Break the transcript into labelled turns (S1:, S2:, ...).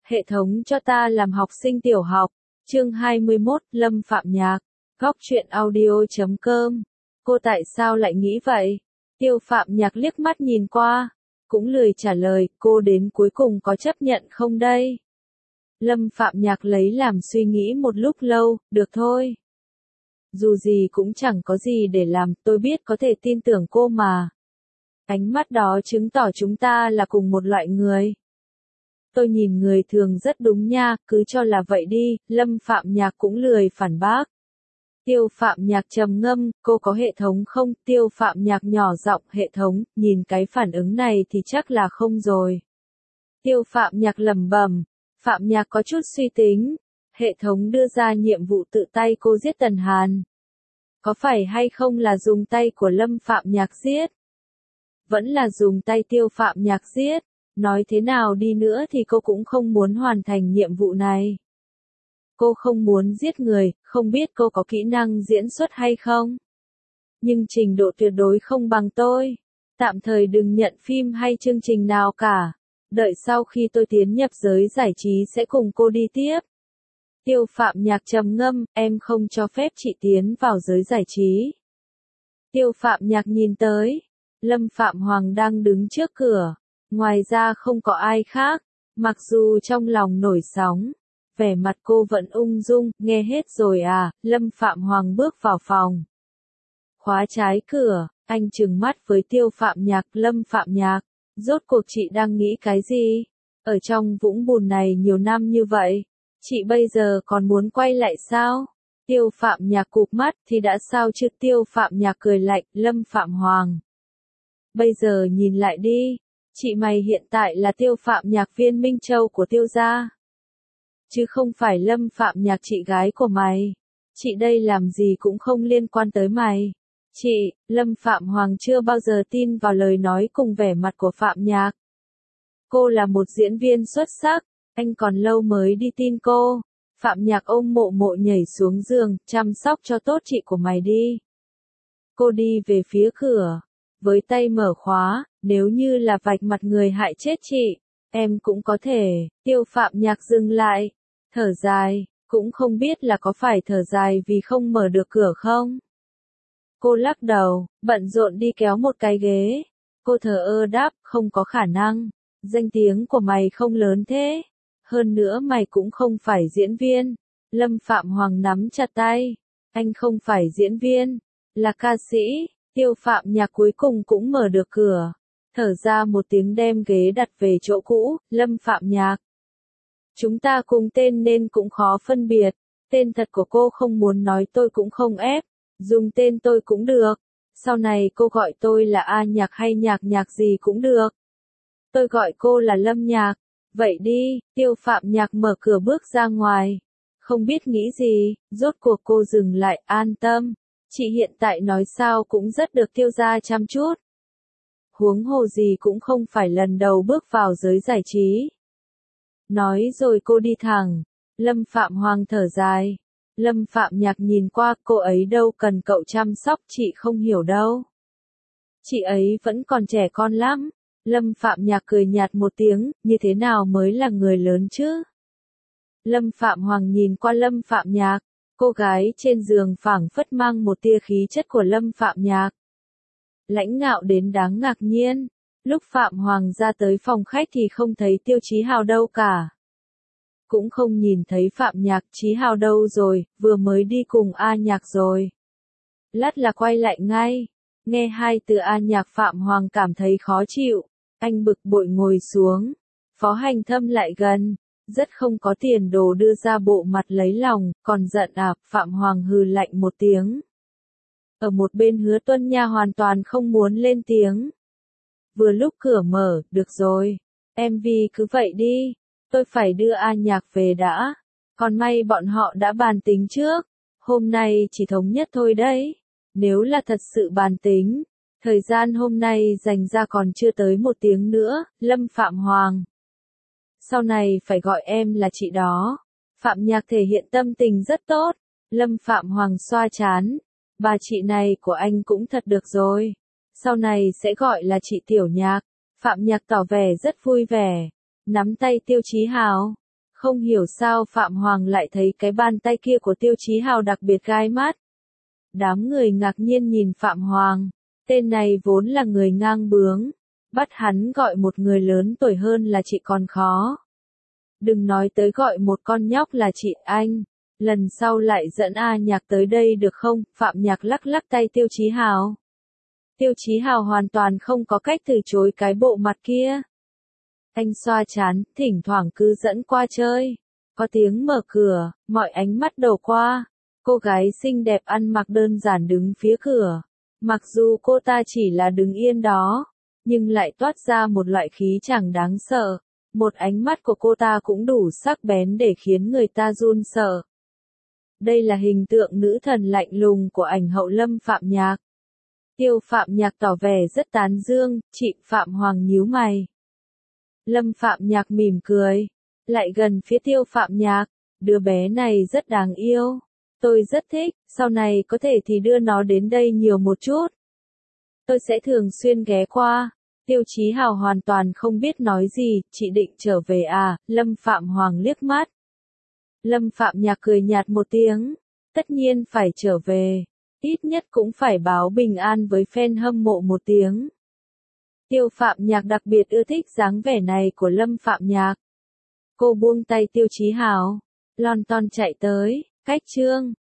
S1: Hệ thống cho ta làm học sinh tiểu học. Chương 21, Lâm Phạm Nhạc. Góc truyện audio.com. Cô tại sao lại nghĩ vậy? Tiêu Phạm Nhạc liếc mắt nhìn qua, cũng lười trả lời, cô đến cuối cùng có chấp nhận không đây? Lâm Phạm Nhạc lấy làm suy nghĩ một lúc lâu, được thôi. Dù gì cũng chẳng có gì để làm, tôi biết có thể tin tưởng cô mà. Ánh mắt đó chứng tỏ chúng ta là cùng một loại người. Tôi nhìn người thường rất đúng nha, cứ cho là vậy đi, Lâm Phạm Nhạc cũng lười phản bác. Tiêu Phạm Nhạc trầm ngâm, cô có hệ thống không? Tiêu Phạm Nhạc nhỏ giọng, hệ thống, nhìn cái phản ứng này thì chắc là không rồi. Tiêu Phạm Nhạc lẩm bẩm, Phạm Nhạc có chút suy tính. Hệ thống đưa ra nhiệm vụ tự tay cô giết Tần Hàn. Có phải hay không là dùng tay của Lâm Phạm Nhạc giết? Vẫn là dùng tay Tiêu Phạm Nhạc giết. Nói thế nào đi nữa thì cô cũng không muốn hoàn thành nhiệm vụ này. Cô không muốn giết người, không biết cô có kỹ năng diễn xuất hay không. Nhưng trình độ tuyệt đối không bằng tôi. Tạm thời đừng nhận phim hay chương trình nào cả. Đợi sau khi tôi tiến nhập giới giải trí sẽ cùng cô đi tiếp. Tiêu Phạm Nhạc trầm ngâm, em không cho phép chị tiến vào giới giải trí. Tiêu Phạm Nhạc nhìn tới. Lâm Phạm Hoàng đang đứng trước cửa. Ngoài ra không có ai khác. Mặc dù trong lòng nổi sóng. Vẻ mặt cô vẫn ung dung, nghe hết rồi à, Lâm Phạm Hoàng bước vào phòng. Khóa trái cửa, anh trừng mắt với Tiêu Phạm Nhạc, Lâm Phạm Nhạc, rốt cuộc chị đang nghĩ cái gì? Ở trong vũng bùn này nhiều năm như vậy, chị bây giờ còn muốn quay lại sao? Tiêu Phạm Nhạc cụp mắt thì đã sao chứ? Tiêu Phạm Nhạc cười lạnh, Lâm Phạm Hoàng. Bây giờ nhìn lại đi, chị mày hiện tại là Tiêu Phạm Nhạc viên Minh Châu của Tiêu gia. Chứ không phải Lâm Phạm Nhạc chị gái của mày. Chị đây làm gì cũng không liên quan tới mày. Chị, Lâm Phạm Hoàng chưa bao giờ tin vào lời nói cùng vẻ mặt của Phạm Nhạc. Cô là một diễn viên xuất sắc, anh còn lâu mới đi tin cô. Phạm Nhạc ôm Mộ Mộ nhảy xuống giường, chăm sóc cho tốt chị của mày đi. Cô đi về phía cửa, với tay mở khóa, nếu như là vạch mặt người hại chết chị, em cũng có thể. Tiêu Phạm Nhạc dừng lại, thở dài, cũng không biết là có phải thở dài vì không mở được cửa không. Cô lắc đầu, bận rộn đi kéo một cái ghế. Cô thờ ơ đáp, không có khả năng. Danh tiếng của mày không lớn thế. Hơn nữa mày cũng không phải diễn viên. Lâm Phạm Hoàng nắm chặt tay. Anh không phải diễn viên, là ca sĩ. Tiêu Phạm Nhạc cuối cùng cũng mở được cửa. Thở ra một tiếng đem ghế đặt về chỗ cũ, Lâm Phạm Nhạc. Chúng ta cùng tên nên cũng khó phân biệt. Tên thật của cô không muốn nói tôi cũng không ép. Dùng tên tôi cũng được. Sau này cô gọi tôi là A Nhạc hay Nhạc Nhạc gì cũng được. Tôi gọi cô là Lâm Nhạc. Vậy đi, Tiêu Phạm Nhạc mở cửa bước ra ngoài. Không biết nghĩ gì, rốt cuộc cô dừng lại, an tâm. Chị hiện tại nói sao cũng rất được Tiêu gia chăm chút. Huống hồ gì cũng không phải lần đầu bước vào giới giải trí. Nói rồi cô đi thẳng. Lâm Phạm Hoàng thở dài. Lâm Phạm Nhạc nhìn qua, cô ấy đâu cần cậu chăm sóc, chị không hiểu đâu. Chị ấy vẫn còn trẻ con lắm. Lâm Phạm Nhạc cười nhạt một tiếng, như thế nào mới là người lớn chứ? Lâm Phạm Hoàng nhìn qua Lâm Phạm Nhạc, cô gái trên giường phảng phất mang một tia khí chất của Lâm Phạm Nhạc. Lãnh ngạo đến đáng ngạc nhiên. Lúc Phạm Hoàng ra tới phòng khách thì không thấy Tiêu Chí Hào đâu cả. Cũng không nhìn thấy Phạm Nhạc. Chí Hào đâu rồi, vừa mới đi cùng A Nhạc rồi. Lát là quay lại ngay. Nghe hai từ A Nhạc Phạm Hoàng cảm thấy khó chịu. Anh bực bội ngồi xuống. Phó Hành Thâm lại gần. Rất không có tiền đồ đưa ra bộ mặt lấy lòng, còn giận à? Phạm Hoàng hừ lạnh một tiếng. Ở một bên Hứa Tuân Nha hoàn toàn không muốn lên tiếng. Vừa lúc cửa mở, được rồi. MV cứ vậy đi. Tôi phải đưa A Nhạc về đã. Còn may bọn họ đã bàn tính trước. Hôm nay chỉ thống nhất thôi đấy. Nếu là thật sự bàn tính, thời gian hôm nay dành ra còn chưa tới 1 tiếng nữa, Lâm Phạm Hoàng. Sau này phải gọi em là chị đó. Phạm Nhạc thể hiện tâm tình rất tốt. Lâm Phạm Hoàng xoa trán. Bà chị này của anh cũng thật được rồi. Sau này sẽ gọi là chị Tiểu Nhạc. Phạm Nhạc tỏ vẻ rất vui vẻ. Nắm tay Tiêu Chí Hào. Không hiểu sao Phạm Hoàng lại thấy cái bàn tay kia của Tiêu Chí Hào đặc biệt gai mắt. Đám người ngạc nhiên nhìn Phạm Hoàng, tên này vốn là người ngang bướng, bắt hắn gọi một người lớn tuổi hơn là chị còn khó. Đừng nói tới gọi một con nhóc là chị anh, lần sau lại dẫn A Nhạc tới đây được không? Phạm Nhạc lắc lắc tay Tiêu Chí Hào. Tiêu Chí Hào hoàn toàn không có cách từ chối cái bộ mặt kia. Anh xoa chán, thỉnh thoảng cứ dẫn qua chơi. Có tiếng mở cửa, mọi ánh mắt đổ qua. Cô gái xinh đẹp ăn mặc đơn giản đứng phía cửa. Mặc dù cô ta chỉ là đứng yên đó, nhưng lại toát ra một loại khí chẳng đáng sợ. Một ánh mắt của cô ta cũng đủ sắc bén để khiến người ta run sợ. Đây là hình tượng nữ thần lạnh lùng của ảnh hậu Lâm Phạm Nhạc. Tiêu Phạm Nhạc tỏ vẻ rất tán dương, chị Phạm Hoàng nhíu mày. Lâm Phạm Nhạc mỉm cười, lại gần phía Tiêu Phạm Nhạc, đứa bé này rất đáng yêu. Tôi rất thích, sau này có thể thì đưa nó đến đây nhiều một chút. Tôi sẽ thường xuyên ghé qua. Tiêu Chí Hào hoàn toàn không biết nói gì, chị định trở về à? Lâm Phạm Hoàng liếc mắt. Lâm Phạm Nhạc cười nhạt một tiếng, tất nhiên phải trở về, ít nhất cũng phải báo bình an với fan hâm mộ một tiếng. Tiêu Phạm Nhạc đặc biệt ưa thích dáng vẻ này của Lâm Phạm Nhạc. Cô buông tay Tiêu Chí Hào, lon ton chạy tới, cách chương.